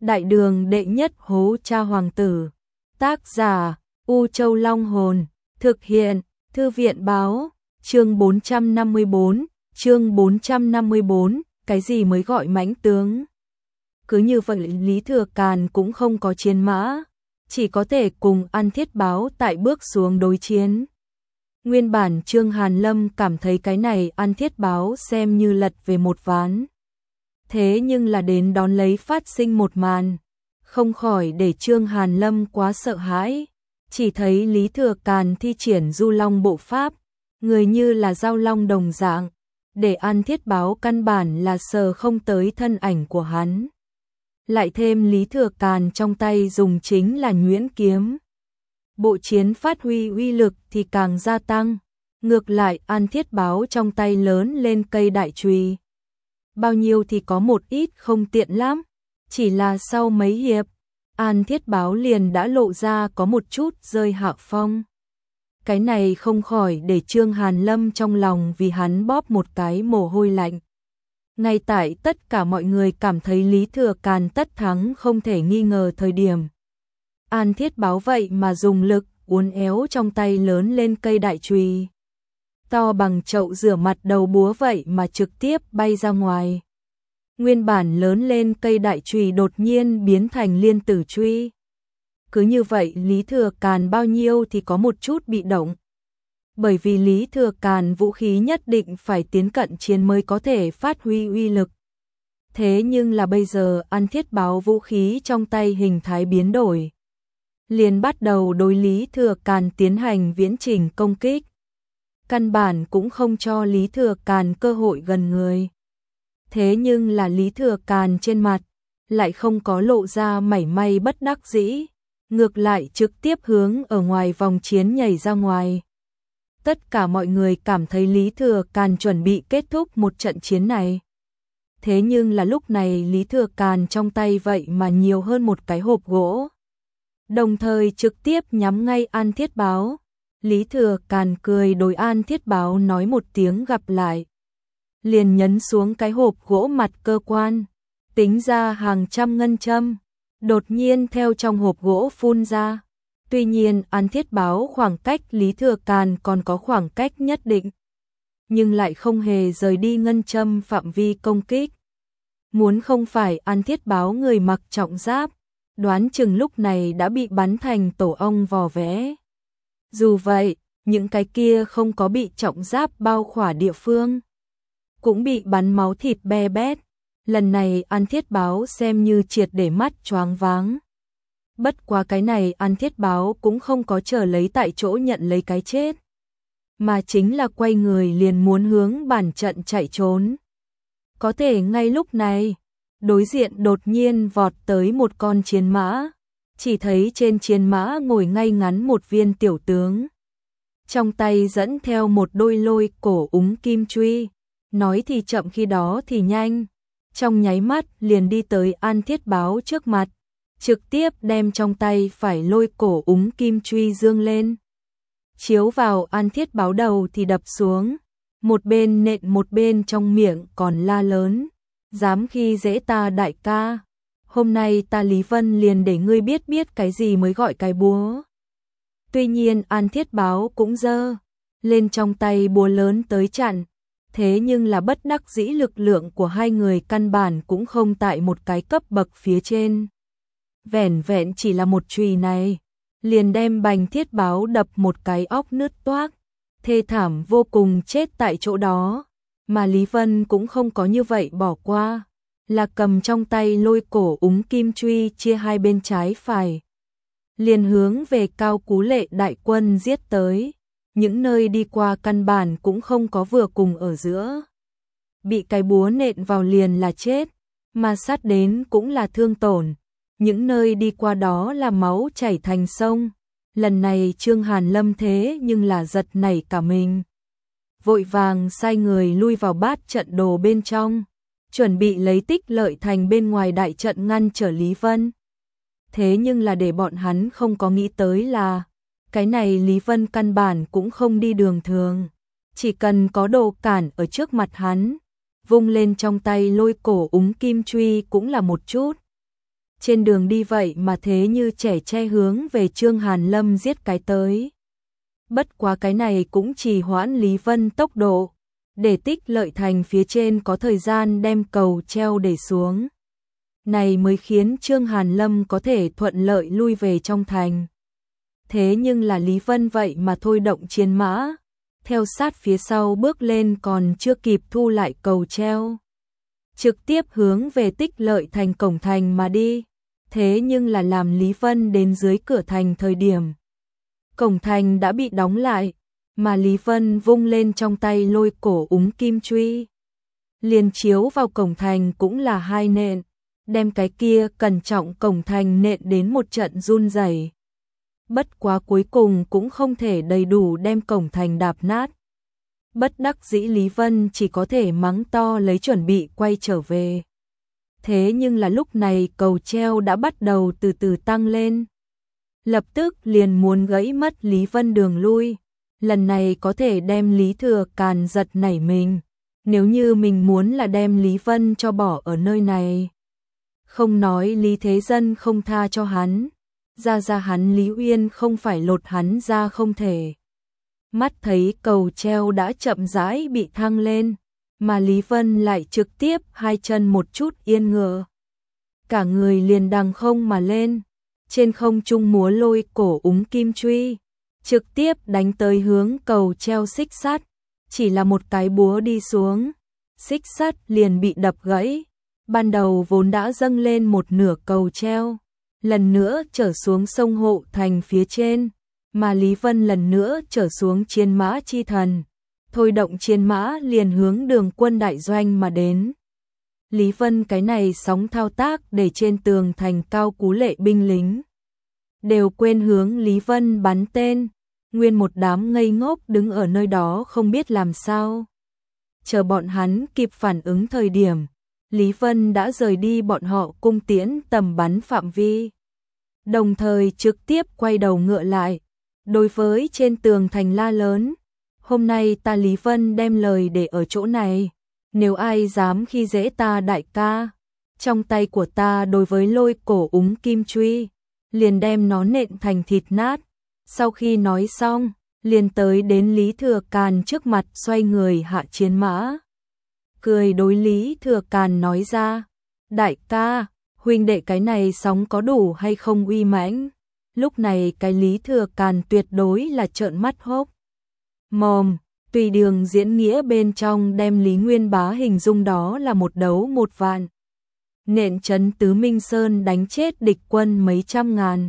Đại đường đệ nhất hố cha hoàng tử. Tác giả U Châu Long Hồn. Thực hiện Thư viện báo. Chương 454. Cái gì mới gọi mãnh tướng? Cứ như vậy Lý Thừa Càn cũng không có chiến mã, chỉ có thể cùng An Thiết Báo tại bước xuống đối chiến. Nguyên bản Trương Hàn Lâm cảm thấy cái này An Thiết Báo xem như lật về một ván. Thế nhưng là đến đón lấy phát sinh một màn, không khỏi để Trương Hàn Lâm quá sợ hãi. Chỉ thấy Lý Thừa Càn thi triển Du Long bộ pháp, người như là giao long đồng dạng, để An Thiết Báo căn bản là sờ không tới thân ảnh của hắn. Lại thêm Lý Thừa Càn trong tay dùng chính là nhuyễn kiếm. Bộ chiến phát huy uy lực thì càng gia tăng. Ngược lại An Thiết Báo trong tay lớn lên cây đại chùy. Bao nhiêu thì có một ít không tiện lắm. Chỉ là sau mấy hiệp, An Thiết Báo liền đã lộ ra có một chút rơi hạ phong. Cái này không khỏi để Trương Hàn Lâm trong lòng vì hắn bóp một cái mồ hôi lạnh. Ngay tại tất cả mọi người cảm thấy Lý Thừa Càn tất thắng không thể nghi ngờ thời điểm. An Thiết Báo vậy mà dùng lực uốn éo trong tay lớn lên cây đại chùy. To bằng chậu rửa mặt đầu búa vậy mà trực tiếp bay ra ngoài. Nguyên bản lớn lên cây đại chùy đột nhiên biến thành liên tử chùy. Cứ như vậy Lý Thừa Càn bao nhiêu thì có một chút bị động. Bởi vì Lý Thừa Càn vũ khí nhất định phải tiến cận chiến mới có thể phát huy uy lực. Thế nhưng là bây giờ An Thiết Báo vũ khí trong tay hình thái biến đổi. Liền bắt đầu đối Lý Thừa Càn tiến hành viễn trình công kích. Căn bản cũng không cho Lý Thừa Càn cơ hội gần người. Thế nhưng là Lý Thừa Càn trên mặt lại không có lộ ra mảy may bất đắc dĩ, ngược lại trực tiếp hướng ở ngoài vòng chiến nhảy ra ngoài. Tất cả mọi người cảm thấy Lý Thừa Càn chuẩn bị kết thúc một trận chiến này. Thế nhưng là lúc này Lý Thừa Càn trong tay vậy mà nhiều hơn một cái hộp gỗ. Đồng thời trực tiếp nhắm ngay An Thiết Báo. Lý Thừa Càn cười đối An Thiết Báo nói một tiếng gặp lại. Liền nhấn xuống cái hộp gỗ mặt cơ quan. Tính ra hàng trăm ngân châm. Đột nhiên theo trong hộp gỗ phun ra. Tuy nhiên An Thiết Báo khoảng cách Lý Thừa Càn còn có khoảng cách nhất định. Nhưng lại không hề rời đi ngân châm phạm vi công kích. Muốn không phải An Thiết Báo người mặc trọng giáp, đoán chừng lúc này đã bị bắn thành tổ ong vò vẽ. Dù vậy, những cái kia không có bị trọng giáp bao khỏa địa phương, cũng bị bắn máu thịt be bét. Lần này An Thiết Báo xem như triệt để mắt choáng váng. Bất quá cái này An Thiết Báo cũng không có chờ lấy tại chỗ nhận lấy cái chết, mà chính là quay người liền muốn hướng bản trận chạy trốn. Có thể ngay lúc này, đối diện đột nhiên vọt tới một con chiến mã. Chỉ thấy trên chiến mã ngồi ngay ngắn một viên tiểu tướng. Trong tay dẫn theo một đôi lôi cổ úng kim truy. Nói thì chậm khi đó thì nhanh. Trong nháy mắt liền đi tới An Thiết Báo trước mặt. Trực tiếp đem trong tay phải lôi cổ úng kim truy dương lên. Chiếu vào An Thiết Báo đầu thì đập xuống. Một bên nện một bên trong miệng còn la lớn. Dám khi dễ ta đại ca. Hôm nay ta Lý Vân liền để ngươi biết biết cái gì mới gọi cái búa. Tuy nhiên An Thiết Báo cũng giơ lên trong tay búa lớn tới chặn. Thế nhưng là bất đắc dĩ lực lượng của hai người căn bản cũng không tại một cái cấp bậc phía trên. Vẻn vẹn chỉ là một chùy này, liền đem Bành Thiết Báo đập một cái óc nứt toác. Thê thảm vô cùng chết tại chỗ đó. Mà Lý Vân cũng không có như vậy bỏ qua. Là cầm trong tay lôi cổ úng kim truy chia hai bên trái phải. Liền hướng về Cao Cú Lệ đại quân giết tới. Những nơi đi qua căn bản cũng không có vừa cùng ở giữa. Bị cái búa nện vào liền là chết, mà sát đến cũng là thương tổn. Những nơi đi qua đó là máu chảy thành sông. Lần này Trương Hàn Lâm thế nhưng là giật nảy cả mình. Vội vàng sai người lui vào bát trận đồ bên trong. Chuẩn bị lấy Tích Lợi Thành bên ngoài đại trận ngăn trở Lý Vân. Thế nhưng là để bọn hắn không có nghĩ tới là cái này Lý Vân căn bản cũng không đi đường thường. Chỉ cần có đồ cản ở trước mặt hắn, vung lên trong tay lôi cổ úng kim truy cũng là một chút. Trên đường đi vậy mà thế như trẻ tre hướng về Trương Hàn Lâm giết cái tới. Bất quá cái này cũng trì hoãn Lý Vân tốc độ, để Tích Lợi Thành phía trên có thời gian đem cầu treo để xuống. Này mới khiến Trương Hàn Lâm có thể thuận lợi lui về trong thành. Thế nhưng là Lý Vân vậy mà thôi động chiến mã, theo sát phía sau bước lên còn chưa kịp thu lại cầu treo. Trực tiếp hướng về Tích Lợi Thành cổng thành mà đi. Thế nhưng là làm Lý Vân đến dưới cửa thành thời điểm, cổng thành đã bị đóng lại, mà Lý Vân vung lên trong tay lôi cổ úng kim truy. Liền chiếu vào cổng thành cũng là hai nện, đem cái kia cẩn trọng cổng thành nện đến một trận run rẩy. Bất quá cuối cùng cũng không thể đầy đủ đem cổng thành đạp nát. Bất đắc dĩ Lý Vân chỉ có thể mắng to lấy chuẩn bị quay trở về. Thế nhưng là lúc này cầu treo đã bắt đầu từ từ tăng lên. Lập tức liền muốn gãy mất Lý Vân đường lui. Lần này có thể đem Lý Thừa Càn giật nảy mình. Nếu như mình muốn là đem Lý Vân cho bỏ ở nơi này. Không nói Lý Thế Dân không tha cho hắn. Ra hắn Lý Uyên không phải lột hắn ra không thể. Mắt thấy cầu treo đã chậm rãi bị thăng lên, mà Lý Vân lại trực tiếp hai chân một chút yên ngựa. Cả người liền đằng không mà lên, trên không trung múa lôi cổ úng kim truy, trực tiếp đánh tới hướng cầu treo xích sắt, chỉ là một cái búa đi xuống, xích sắt liền bị đập gãy, ban đầu vốn đã dâng lên một nửa cầu treo, lần nữa trở xuống sông Hộ Thành phía trên, mà Lý Vân lần nữa trở xuống chiến mã chi thần, thôi động chiến mã liền hướng Đường Quân đại doanh mà đến. Lý Vân cái này sóng thao tác để trên tường thành cao cú lệ binh lính đều quên hướng Lý Vân bắn tên, nguyên một đám ngây ngốc đứng ở nơi đó không biết làm sao. Chờ bọn hắn kịp phản ứng thời điểm, Lý Vân đã rời đi bọn họ cung tiễn tầm bắn phạm vi. Đồng thời trực tiếp quay đầu ngựa lại, đối với trên tường thành la lớn, hôm nay ta Lý Vân đem lời để ở chỗ này, nếu ai dám khi dễ ta đại ca, trong tay của ta đối với lôi cổ úng kim truy, liền đem nó nện thành thịt nát. Sau khi nói xong, liền tới đến Lý Thừa Càn trước mặt xoay người hạ chiến mã. Cười đối Lý Thừa Càn nói ra, đại ca, huynh đệ cái này sóng có đủ hay không uy mãnh. Lúc này cái Lý Thừa Càn tuyệt đối là trợn mắt hốc mồm, tùy đường diễn nghĩa bên trong đem Lý Nguyên Bá hình dung đó là một đấu một vạn. Nện trấn Tứ Minh Sơn đánh chết địch quân mấy trăm ngàn.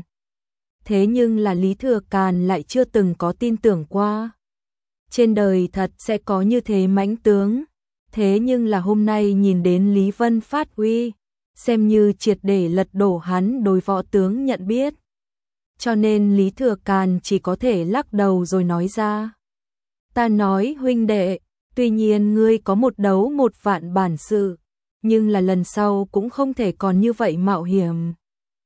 Thế nhưng là Lý Thừa Càn lại chưa từng có tin tưởng qua. Trên đời thật sẽ có như thế mãnh tướng. Thế nhưng là hôm nay nhìn đến Lý Vân phát uy, xem như triệt để lật đổ hắn đối võ tướng nhận biết. Cho nên Lý Thừa Càn chỉ có thể lắc đầu rồi nói ra. Ta nói huynh đệ, tuy nhiên ngươi có một đấu một vạn bản sự, nhưng là lần sau cũng không thể còn như vậy mạo hiểm.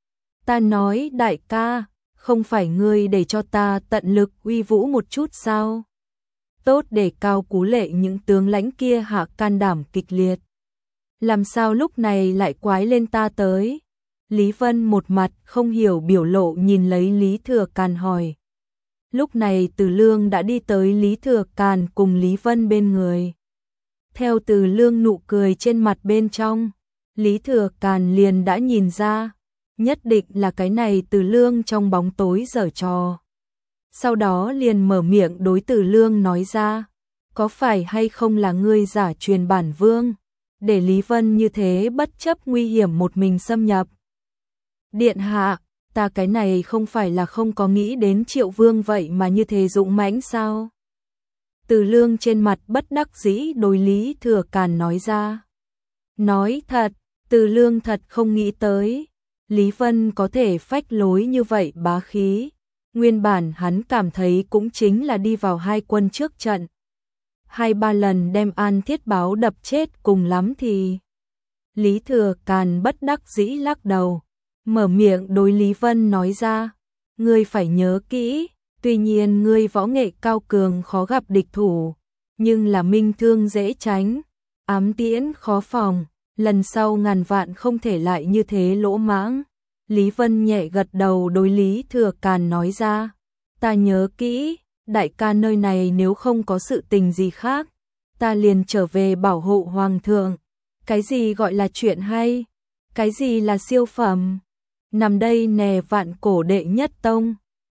Ta nói đại ca, không phải ngươi để cho ta tận lực uy vũ một chút sao? Tốt để cao cú lệ những tướng lãnh kia hạ can đảm kịch liệt. Làm sao lúc này lại quái lên ta tới? Lý Vân một mặt không hiểu biểu lộ nhìn lấy Lý Thừa Càn hỏi. Lúc này Từ Lương đã đi tới Lý Thừa Càn cùng Lý Vân bên người. Theo Từ Lương nụ cười trên mặt bên trong, Lý Thừa Càn liền đã nhìn ra, nhất định là cái này Từ Lương trong bóng tối giở trò. Sau đó liền mở miệng đối Từ Lương nói ra, có phải hay không là ngươi giả truyền bản vương, để Lý Vân như thế bất chấp nguy hiểm một mình xâm nhập. Điện hạ, ta cái này không phải là không có nghĩ đến Triệu Vương vậy mà như thế dũng mãnh sao? Từ Lương trên mặt bất đắc dĩ đối Lý Thừa Càn nói ra. Nói thật, Từ Lương thật không nghĩ tới, Lý Vân có thể phách lối như vậy bá khí. Nguyên bản hắn cảm thấy cũng chính là đi vào hai quân trước trận. 2-3 lần đem An Thiết Báo đập chết cùng lắm thì. Lý Thừa Càn bất đắc dĩ lắc đầu, mở miệng đối Lý Vân nói ra. Ngươi phải nhớ kỹ, tuy nhiên ngươi võ nghệ cao cường khó gặp địch thủ, nhưng là minh thương dễ tránh, ám tiễn khó phòng, lần sau ngàn vạn không thể lại như thế lỗ mãng. Lý Vân nhẹ gật đầu đối Lý Thừa Càn nói ra. Ta nhớ kỹ, đại ca nơi này nếu không có sự tình gì khác, ta liền trở về bảo hộ hoàng thượng. Cái gì gọi là chuyện hay? Cái gì là siêu phẩm? Nằm đây nè vạn cổ đệ nhất tông.